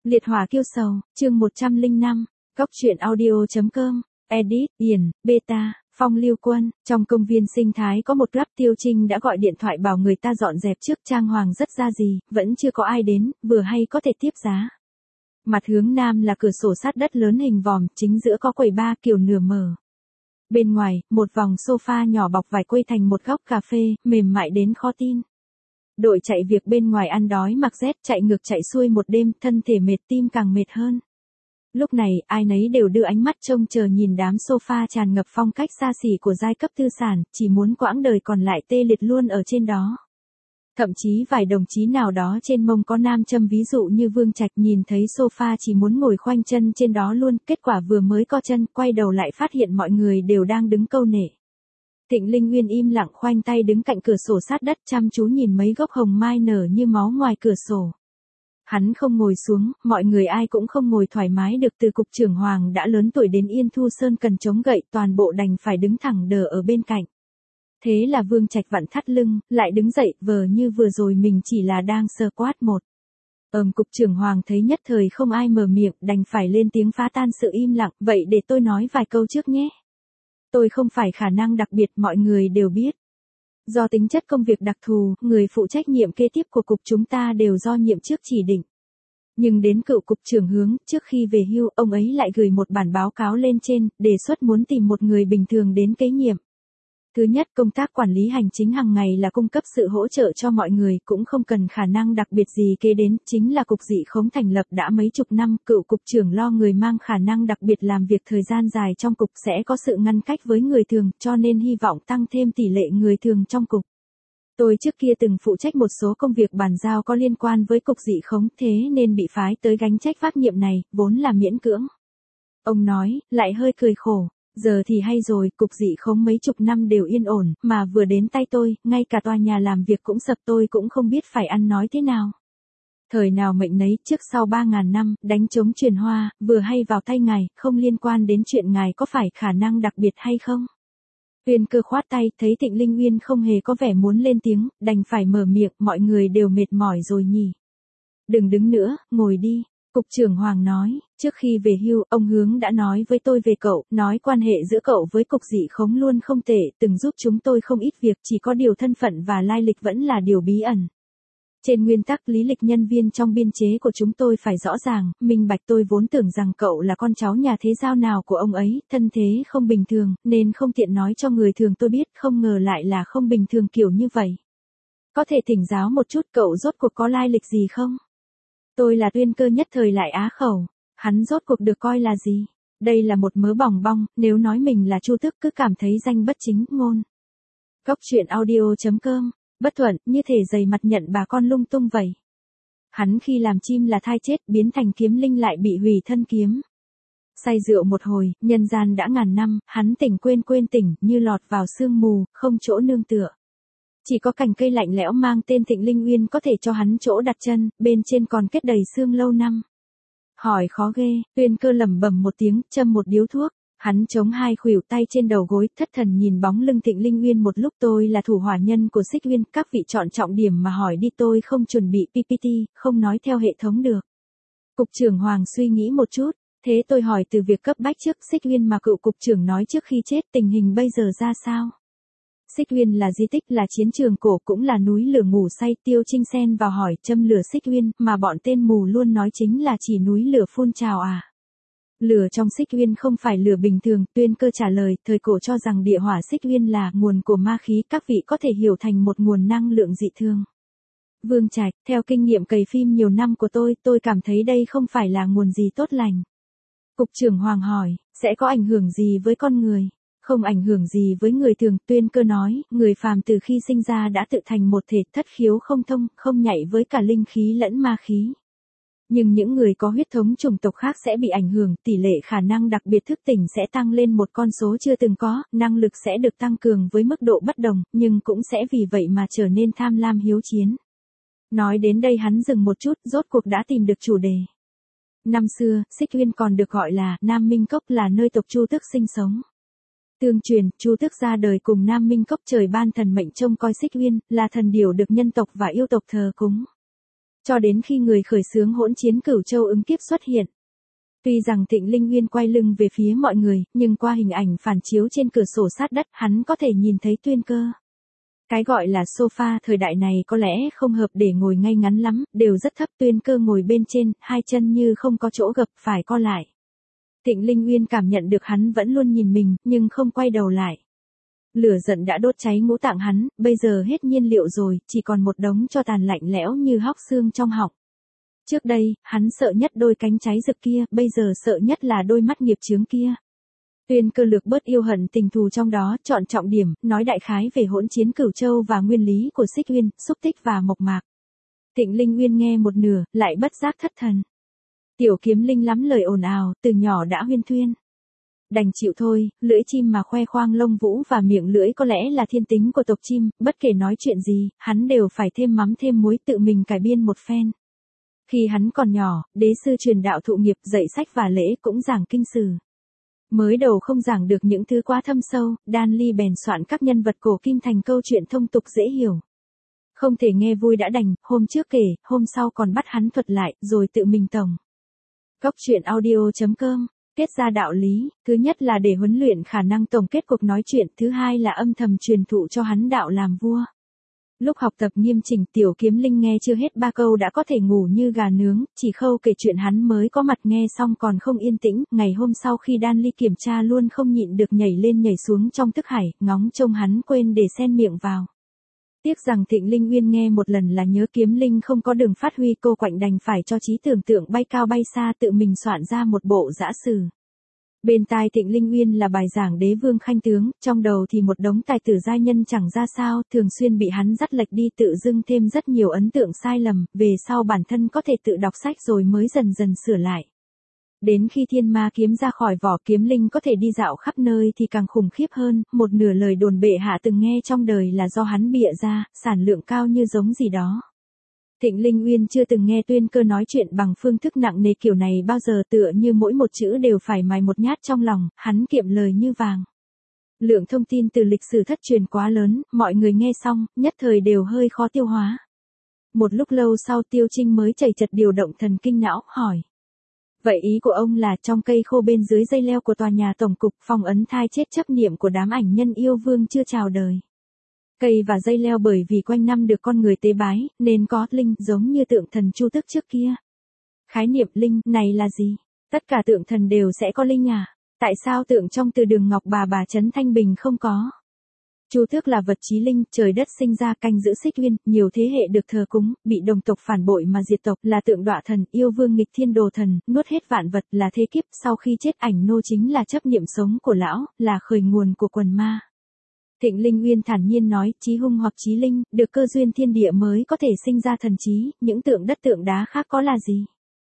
Liệt hỏa kiêu sầu, chương 105, Góc truyện audio.com, edit, Điền, beta, Phong Lưu Quân. Trong công viên sinh thái có một Grab. Tiêu Trinh đã gọi điện thoại bảo người ta dọn dẹp trước, trang hoàng rất ra gì, vẫn chưa có ai đến, vừa hay có thể tiếp giá. Mặt hướng nam là cửa sổ sát đất lớn hình vòm, chính giữa có quầy bar kiểu nửa mở. Bên ngoài, một vòng sofa nhỏ bọc vải quây thành một góc cà phê, mềm mại đến khó tin. Đội chạy việc bên ngoài ăn đói mặc rét, chạy ngược chạy xuôi một đêm, thân thể mệt tim càng mệt hơn. Lúc này, ai nấy đều đưa ánh mắt trông chờ nhìn đám sofa tràn ngập phong cách xa xỉ của giai cấp tư sản, chỉ muốn quãng đời còn lại tê liệt luôn ở trên đó. Thậm chí vài đồng chí nào đó trên mông có nam châm, ví dụ như Vương Trạch, nhìn thấy sofa chỉ muốn ngồi khoanh chân trên đó luôn, kết quả vừa mới co chân, quay đầu lại phát hiện mọi người đều đang đứng câu nể. Thịnh Linh Nguyên im lặng khoanh tay đứng cạnh cửa sổ sát đất, chăm chú nhìn mấy gốc hồng mai nở như máu ngoài cửa sổ. Hắn không ngồi xuống, mọi người ai cũng không ngồi thoải mái được, từ cục trưởng Hoàng đã lớn tuổi đến Yên Thu Sơn cần chống gậy, toàn bộ đành phải đứng thẳng đờ ở bên cạnh. Thế là Vương Trạch vặn thắt lưng, lại đứng dậy, vờ như vừa rồi mình chỉ là đang sơ quát một. Cục trưởng Hoàng thấy nhất thời không ai mở miệng, đành phải lên tiếng phá tan sự im lặng, vậy để tôi nói vài câu trước nhé. Tôi không phải khả năng đặc biệt, mọi người đều biết. Do tính chất công việc đặc thù, người phụ trách nhiệm kế tiếp của cục chúng ta đều do nhiệm trước chỉ định. Nhưng đến cựu cục trưởng Hướng, trước khi về hưu, ông ấy lại gửi một bản báo cáo lên trên, đề xuất muốn tìm một người bình thường đến kế nhiệm. Thứ nhất, công tác quản lý hành chính hàng ngày là cung cấp sự hỗ trợ cho mọi người, cũng không cần khả năng đặc biệt gì kế đến, chính là cục dị khống thành lập đã mấy chục năm, cựu cục trưởng lo người mang khả năng đặc biệt làm việc thời gian dài trong cục sẽ có sự ngăn cách với người thường, cho nên hy vọng tăng thêm tỷ lệ người thường trong cục. Tôi trước kia từng phụ trách một số công việc bàn giao có liên quan với cục dị khống, thế nên bị phái tới gánh trách vác nhiệm này, vốn là miễn cưỡng. Ông nói, lại hơi cười khổ. Giờ thì hay rồi, cục dị khống mấy chục năm đều yên ổn, mà vừa đến tay tôi, ngay cả tòa nhà làm việc cũng sập, tôi cũng không biết phải ăn nói thế nào. Thời nào mệnh nấy, trước sau 3.000 năm, đánh trống truyền hoa, vừa hay vào tay ngài, không liên quan đến chuyện ngài có phải khả năng đặc biệt hay không. Uyên Cơ khoát tay, thấy Thịnh Linh Nguyên không hề có vẻ muốn lên tiếng, đành phải mở miệng, mọi người đều mệt mỏi rồi nhỉ. Đừng đứng nữa, ngồi đi. Cục trưởng Hoàng nói, trước khi về hưu, ông Hướng đã nói với tôi về cậu, nói quan hệ giữa cậu với cục dị khống luôn không tệ, từng giúp chúng tôi không ít việc, chỉ có điều thân phận và lai lịch vẫn là điều bí ẩn. Trên nguyên tắc lý lịch nhân viên trong biên chế của chúng tôi phải rõ ràng, minh bạch. Tôi vốn tưởng rằng cậu là con cháu nhà thế giao nào của ông ấy, thân thế không bình thường, nên không tiện nói cho người thường tôi biết, không ngờ lại là không bình thường kiểu như vậy. Có thể thỉnh giáo một chút, cậu rốt cuộc có lai lịch gì không? Tôi là Uyên Cơ nhất thời lại á khẩu, hắn rốt cuộc được coi là gì? Đây là một mớ bòng bong, nếu nói mình là Chu Tước cứ cảm thấy danh bất chính ngôn. Góc truyện audio.com, bất thuận, như thể giày mặt nhận bà con lung tung vậy. Hắn khi làm chim là thai chết, biến thành kiếm linh lại bị hủy thân kiếm. Say rượu một hồi, nhân gian đã ngàn năm, hắn tỉnh quên tỉnh, như lọt vào sương mù, không chỗ nương tựa. Chỉ có cành cây lạnh lẽo mang tên Thịnh Linh Nguyên có thể cho hắn chỗ đặt chân, bên trên còn kết đầy xương lâu năm. Hỏi khó ghê, Uyên Cơ lẩm bẩm một tiếng, châm một điếu thuốc. Hắn chống hai khuỷu tay trên đầu gối, thất thần nhìn bóng lưng Thịnh Linh Nguyên một lúc. Tôi là thủ hỏa nhân của Xích Uyên, các vị chọn trọng điểm mà hỏi đi, tôi không chuẩn bị PPT, không nói theo hệ thống được. Cục trưởng Hoàng suy nghĩ một chút, thế tôi hỏi từ việc cấp bách trước Xích Uyên mà cựu cục trưởng nói trước khi chết, tình hình bây giờ ra sao? Xích Uyên là di tích, là chiến trường cổ, cũng là núi lửa ngủ say. Tiêu Trinh xen vào hỏi, châm lửa Xích Uyên, mà bọn tên mù luôn nói chính là chỉ núi lửa phun trào à? Lửa trong Xích Uyên không phải lửa bình thường. Uyên Cơ trả lời, thời cổ cho rằng địa hỏa Xích Uyên là nguồn của ma khí, các vị có thể hiểu thành một nguồn năng lượng dị thường. Vương Trạch, theo kinh nghiệm cày phim nhiều năm của tôi cảm thấy đây không phải là nguồn gì tốt lành. Cục trưởng Hoàng hỏi, sẽ có ảnh hưởng gì với con người? Không ảnh hưởng gì với người thường. Uyên Cơ nói, người phàm từ khi sinh ra đã tự thành một thể, thất khiếu không thông, không nhạy với cả linh khí lẫn ma khí. Nhưng những người có huyết thống chủng tộc khác sẽ bị ảnh hưởng, tỷ lệ khả năng đặc biệt thức tỉnh sẽ tăng lên một con số chưa từng có, năng lực sẽ được tăng cường với mức độ bất đồng, nhưng cũng sẽ vì vậy mà trở nên tham lam hiếu chiến. Nói đến đây hắn dừng một chút, rốt cuộc đã tìm được chủ đề. Năm xưa, Xích Uyên còn được gọi là Nam Minh Cốc, là nơi tộc Chu Tước sinh sống. Tương truyền, Chu Tước ra đời cùng Nam Minh Cốc, trời ban thần mệnh trông coi Xích Uyên, là thần điểu được nhân tộc và yêu tộc thờ cúng. Cho đến khi người khởi xướng hỗn chiến Cửu Châu ứng kiếp xuất hiện. Tuy rằng Thịnh Linh Nguyên quay lưng về phía mọi người, nhưng qua hình ảnh phản chiếu trên cửa sổ sát đất, hắn có thể nhìn thấy Tuyên Cơ. Cái gọi là sofa thời đại này có lẽ không hợp để ngồi ngay ngắn lắm, đều rất thấp. Tuyên Cơ ngồi bên trên, hai chân như không có chỗ gập phải co lại. Thịnh Linh Nguyên cảm nhận được hắn vẫn luôn nhìn mình, nhưng không quay đầu lại. Lửa giận đã đốt cháy ngũ tạng hắn, bây giờ hết nhiên liệu rồi, chỉ còn một đống tro tàn lạnh lẽo như hóc xương trong họng. Trước đây, hắn sợ nhất đôi cánh cháy rực kia, bây giờ sợ nhất là đôi mắt nghiệp chướng kia. Tuyên Cơ lược bớt yêu hận tình thù trong đó, chọn trọng điểm, nói đại khái về hỗn chiến Cửu Châu và nguyên lý của Xích Uyên, Xúc Tích và Mộc Mạc. Thịnh Linh Nguyên nghe một nửa, lại bất giác thất thần. Tiểu Kiếm Linh lắm lời ồn ào, từ nhỏ đã huyên thuyên. Đành chịu thôi, lưỡi chim mà khoe khoang lông vũ và miệng lưỡi có lẽ là thiên tính của tộc chim, bất kể nói chuyện gì, hắn đều phải thêm mắm thêm muối tự mình cải biên một phen. Khi hắn còn nhỏ, đế sư truyền đạo thụ nghiệp, dạy sách và lễ cũng giảng kinh sử. Mới đầu không giảng được những thứ quá thâm sâu, Đan Ly bèn soạn các nhân vật cổ kim thành câu chuyện thông tục dễ hiểu. Không thể nghe vui đã đành, hôm trước kể, hôm sau còn bắt hắn thuật lại, rồi tự mình tổng. Góc truyện audio.com. Kết ra đạo lý, thứ nhất là để huấn luyện khả năng tổng kết cuộc nói chuyện, thứ hai là âm thầm truyền thụ cho hắn đạo làm vua. Lúc học tập nghiêm chỉnh, Tiểu Kiếm Linh nghe chưa hết 3 câu đã có thể ngủ như gà nướng, chỉ Khâu kể chuyện hắn mới có mặt nghe xong còn không yên tĩnh, ngày hôm sau khi Đan Ly kiểm tra luôn không nhịn được nhảy lên nhảy xuống trong thức hải, ngóng trông hắn quên để xen miệng vào. Tiếc rằng Thịnh Linh Nguyên nghe một lần là nhớ Kiếm Linh không có đường phát huy, cô quạnh đành phải cho trí tưởng tượng bay cao bay xa tự mình soạn ra một bộ dã sử. Bên tai Thịnh Linh Nguyên là bài giảng đế vương khanh tướng, trong đầu thì một đống tài tử giai nhân chẳng ra sao, thường xuyên bị hắn dắt lệch đi, tự dưng thêm rất nhiều ấn tượng sai lầm, về sau bản thân có thể tự đọc sách rồi mới dần dần sửa lại. Đến khi thiên ma kiếm ra khỏi vỏ, Kiếm Linh có thể đi dạo khắp nơi thì càng khủng khiếp hơn, một nửa lời đồn bệ hạ từng nghe trong đời là do hắn bịa ra, sản lượng cao như giống gì đó. Thịnh Linh Nguyên chưa từng nghe Tuyên Cơ nói chuyện bằng phương thức nặng nề kiểu này bao giờ, tựa như mỗi một chữ đều phải mài một nhát trong lòng, hắn kiệm lời như vàng. Lượng thông tin từ lịch sử thất truyền quá lớn, mọi người nghe xong, nhất thời đều hơi khó tiêu hóa. Một lúc lâu sau Tiêu Trinh mới chảy chật điều động thần kinh não, hỏi. Vậy ý của ông là trong cây khô bên dưới dây leo của tòa nhà tổng cục, phong ấn thai chết chấp niệm của đám ảnh nhân yêu vương chưa chào đời. Cây và dây leo bởi vì quanh năm được con người tế bái, nên có linh giống như tượng thần Chu Tước trước kia. Khái niệm linh này là gì? Tất cả tượng thần đều sẽ có linh à? Tại sao tượng trong Từ Đường Ngọc bà Trấn Thanh Bình không có? Chu Tước là vật chí linh, trời đất sinh ra canh giữ Xích Uyên, nhiều thế hệ được thờ cúng, bị đồng tộc phản bội mà diệt tộc, là tượng đọa thần, yêu vương nghịch thiên đồ thần, nuốt hết vạn vật, là thế kiếp, sau khi chết ảnh nô chính là chấp niệm sống của lão, là khởi nguồn của quần ma. Thịnh Linh Nguyên thản nhiên nói, chí hung hoặc chí linh, được cơ duyên thiên địa mới có thể sinh ra thần trí, những tượng đất tượng đá khác có là gì?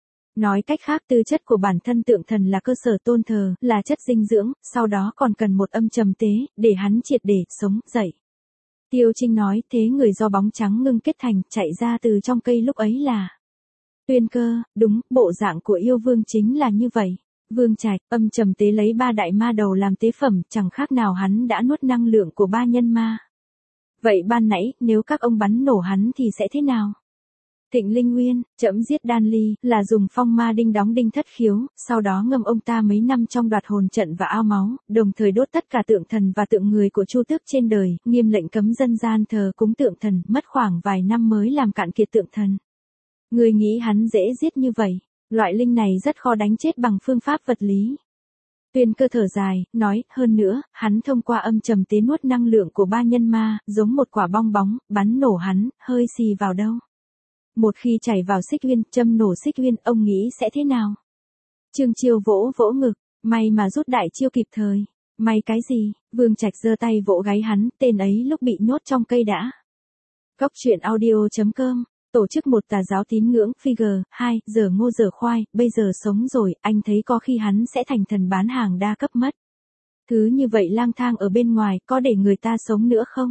Nói cách khác, tư chất của bản thân tượng thần là cơ sở tôn thờ, là chất dinh dưỡng, sau đó còn cần một âm trầm tế, để hắn triệt để sống dậy. Tiêu Trinh nói, thế người do bóng trắng ngưng kết thành, chạy ra từ trong cây lúc ấy là Tuyên Cơ, đúng, bộ dạng của yêu vương chính là như vậy. Vương Trạch, âm trầm tế lấy 3 đại ma đầu làm tế phẩm, chẳng khác nào hắn đã nuốt năng lượng của 3 nhân ma. Vậy ban nãy, nếu các ông bắn nổ hắn thì sẽ thế nào? Thịnh Linh Nguyên, trẫm giết Đan Ly, là dùng phong ma đinh đóng đinh thất khiếu, sau đó ngâm ông ta mấy năm trong đoạt hồn trận và ao máu, đồng thời đốt tất cả tượng thần và tượng người của Chu Tước trên đời, nghiêm lệnh cấm dân gian thờ cúng tượng thần, mất khoảng vài năm mới làm cạn kiệt tượng thần. Người nghĩ hắn dễ giết như vậy? Loại linh này rất khó đánh chết bằng phương pháp vật lý. Tuyên Cơ thở dài, nói, hơn nữa, hắn thông qua âm trầm tế nuốt năng lượng của 3 nhân ma, giống một quả bong bóng, bắn nổ hắn, hơi xì vào đâu. Một khi chảy vào Xích Uyên, châm nổ Xích Uyên, ông nghĩ sẽ thế nào? Trương Chiêu vỗ vỗ ngực, may mà rút đại chiêu kịp thời. May cái gì? Vương Trạch giơ tay vỗ gáy hắn, tên ấy lúc bị nhốt trong cây đã. Góc truyện audio.com. Tổ chức một tà giáo tín ngưỡng, figure, 2, giờ ngô giờ khoai, bây giờ sống rồi, anh thấy có khi hắn sẽ thành thần bán hàng đa cấp mất. Thứ như vậy lang thang ở bên ngoài, có để người ta sống nữa không?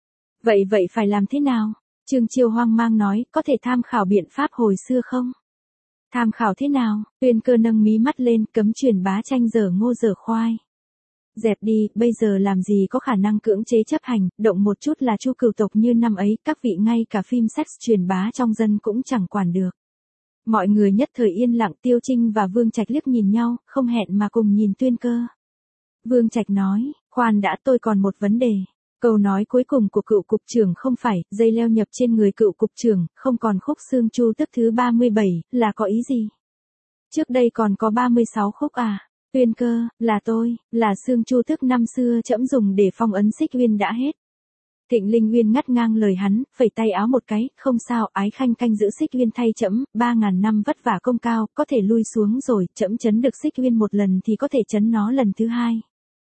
Vậy phải làm thế nào? Trương Chiêu hoang mang nói, có thể tham khảo biện pháp hồi xưa không? Tham khảo thế nào? Tuyên Cơ nâng mí mắt lên, cấm truyền bá tranh giờ ngô giờ khoai. Dẹp đi, bây giờ làm gì có khả năng cưỡng chế chấp hành, động một chút là Chu cửu tộc như năm ấy, các vị ngay cả phim sex truyền bá trong dân cũng chẳng quản được. Mọi người nhất thời yên lặng, Tiêu Trinh và Vương Trạch liếc nhìn nhau, không hẹn mà cùng nhìn Tuyên Cơ. Vương Trạch nói, khoan đã, tôi còn một vấn đề. Câu nói cuối cùng của cựu cục trưởng không phải, dây leo nhập trên người cựu cục trưởng, không còn khúc xương Chu tức thứ 37, là có ý gì? Trước đây còn có 36 khúc à? Tuyên Cơ, là tôi, là xương Chu tức năm xưa trẫm dùng để phong ấn Xích Uyên đã hết. Thịnh Linh Uyên ngắt ngang lời hắn, phẩy tay áo một cái, không sao, Ái Khanh canh giữ Xích Uyên thay trẫm, 3000 năm vất vả công cao, có thể lui xuống rồi, trẫm trấn được Xích Uyên một lần thì có thể trấn nó lần thứ hai.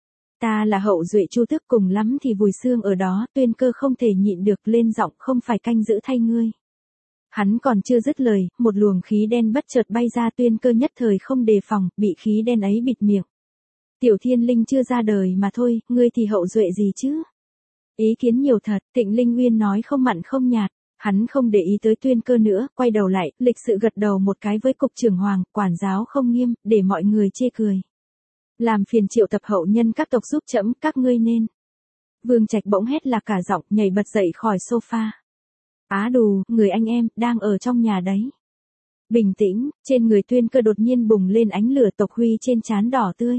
Ta là hậu duệ Chu tức, cùng lắm thì vùi xương ở đó, Tuyên Cơ không thể nhịn được lên giọng, không phải canh giữ thay ngươi. Hắn còn chưa dứt lời, một luồng khí đen bất chợt bay ra, Tuyên Cơ nhất thời không đề phòng, bị khí đen ấy bịt miệng. Tiểu Thiên Linh chưa ra đời mà thôi, ngươi thì hậu duệ gì chứ? Ý kiến nhiều thật, Thịnh Linh Uyên nói không mặn không nhạt. Hắn không để ý tới Tuyên Cơ nữa, quay đầu lại, lịch sự gật đầu một cái với cục trưởng Hoàng, quản giáo không nghiêm, để mọi người chê cười. Làm phiền Triệu tập hậu nhân các tộc giúp trẫm, các ngươi nên. Vương Trạch bỗng hét là cả giọng, nhảy bật dậy khỏi sofa. Á đù, người anh em, đang ở trong nhà đấy. Bình tĩnh, trên người Tuyên Cơ đột nhiên bùng lên ánh lửa, tộc huy trên trán đỏ tươi.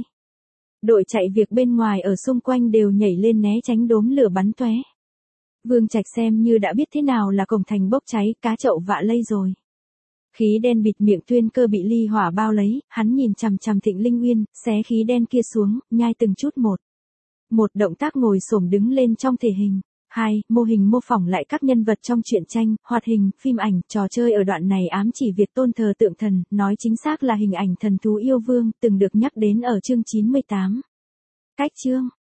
Đội chạy việc bên ngoài ở xung quanh đều nhảy lên né tránh đốm lửa bắn tóe. Vương Trạch xem như đã biết thế nào là cổng thành bốc cháy, cá chậu vạ lây rồi. Khí đen bịt miệng Tuyên Cơ bị ly hỏa bao lấy, hắn nhìn chằm chằm Thịnh Linh Uyên, xé khí đen kia xuống, nhai từng chút một. Một động tác ngồi xổm đứng lên trong thể hình. 2. Mô hình mô phỏng lại các nhân vật trong truyện tranh, hoạt hình, phim ảnh, trò chơi ở đoạn này ám chỉ việc tôn thờ tượng thần, nói chính xác là hình ảnh thần thú yêu vương, từng được nhắc đến ở chương 98. Cách chương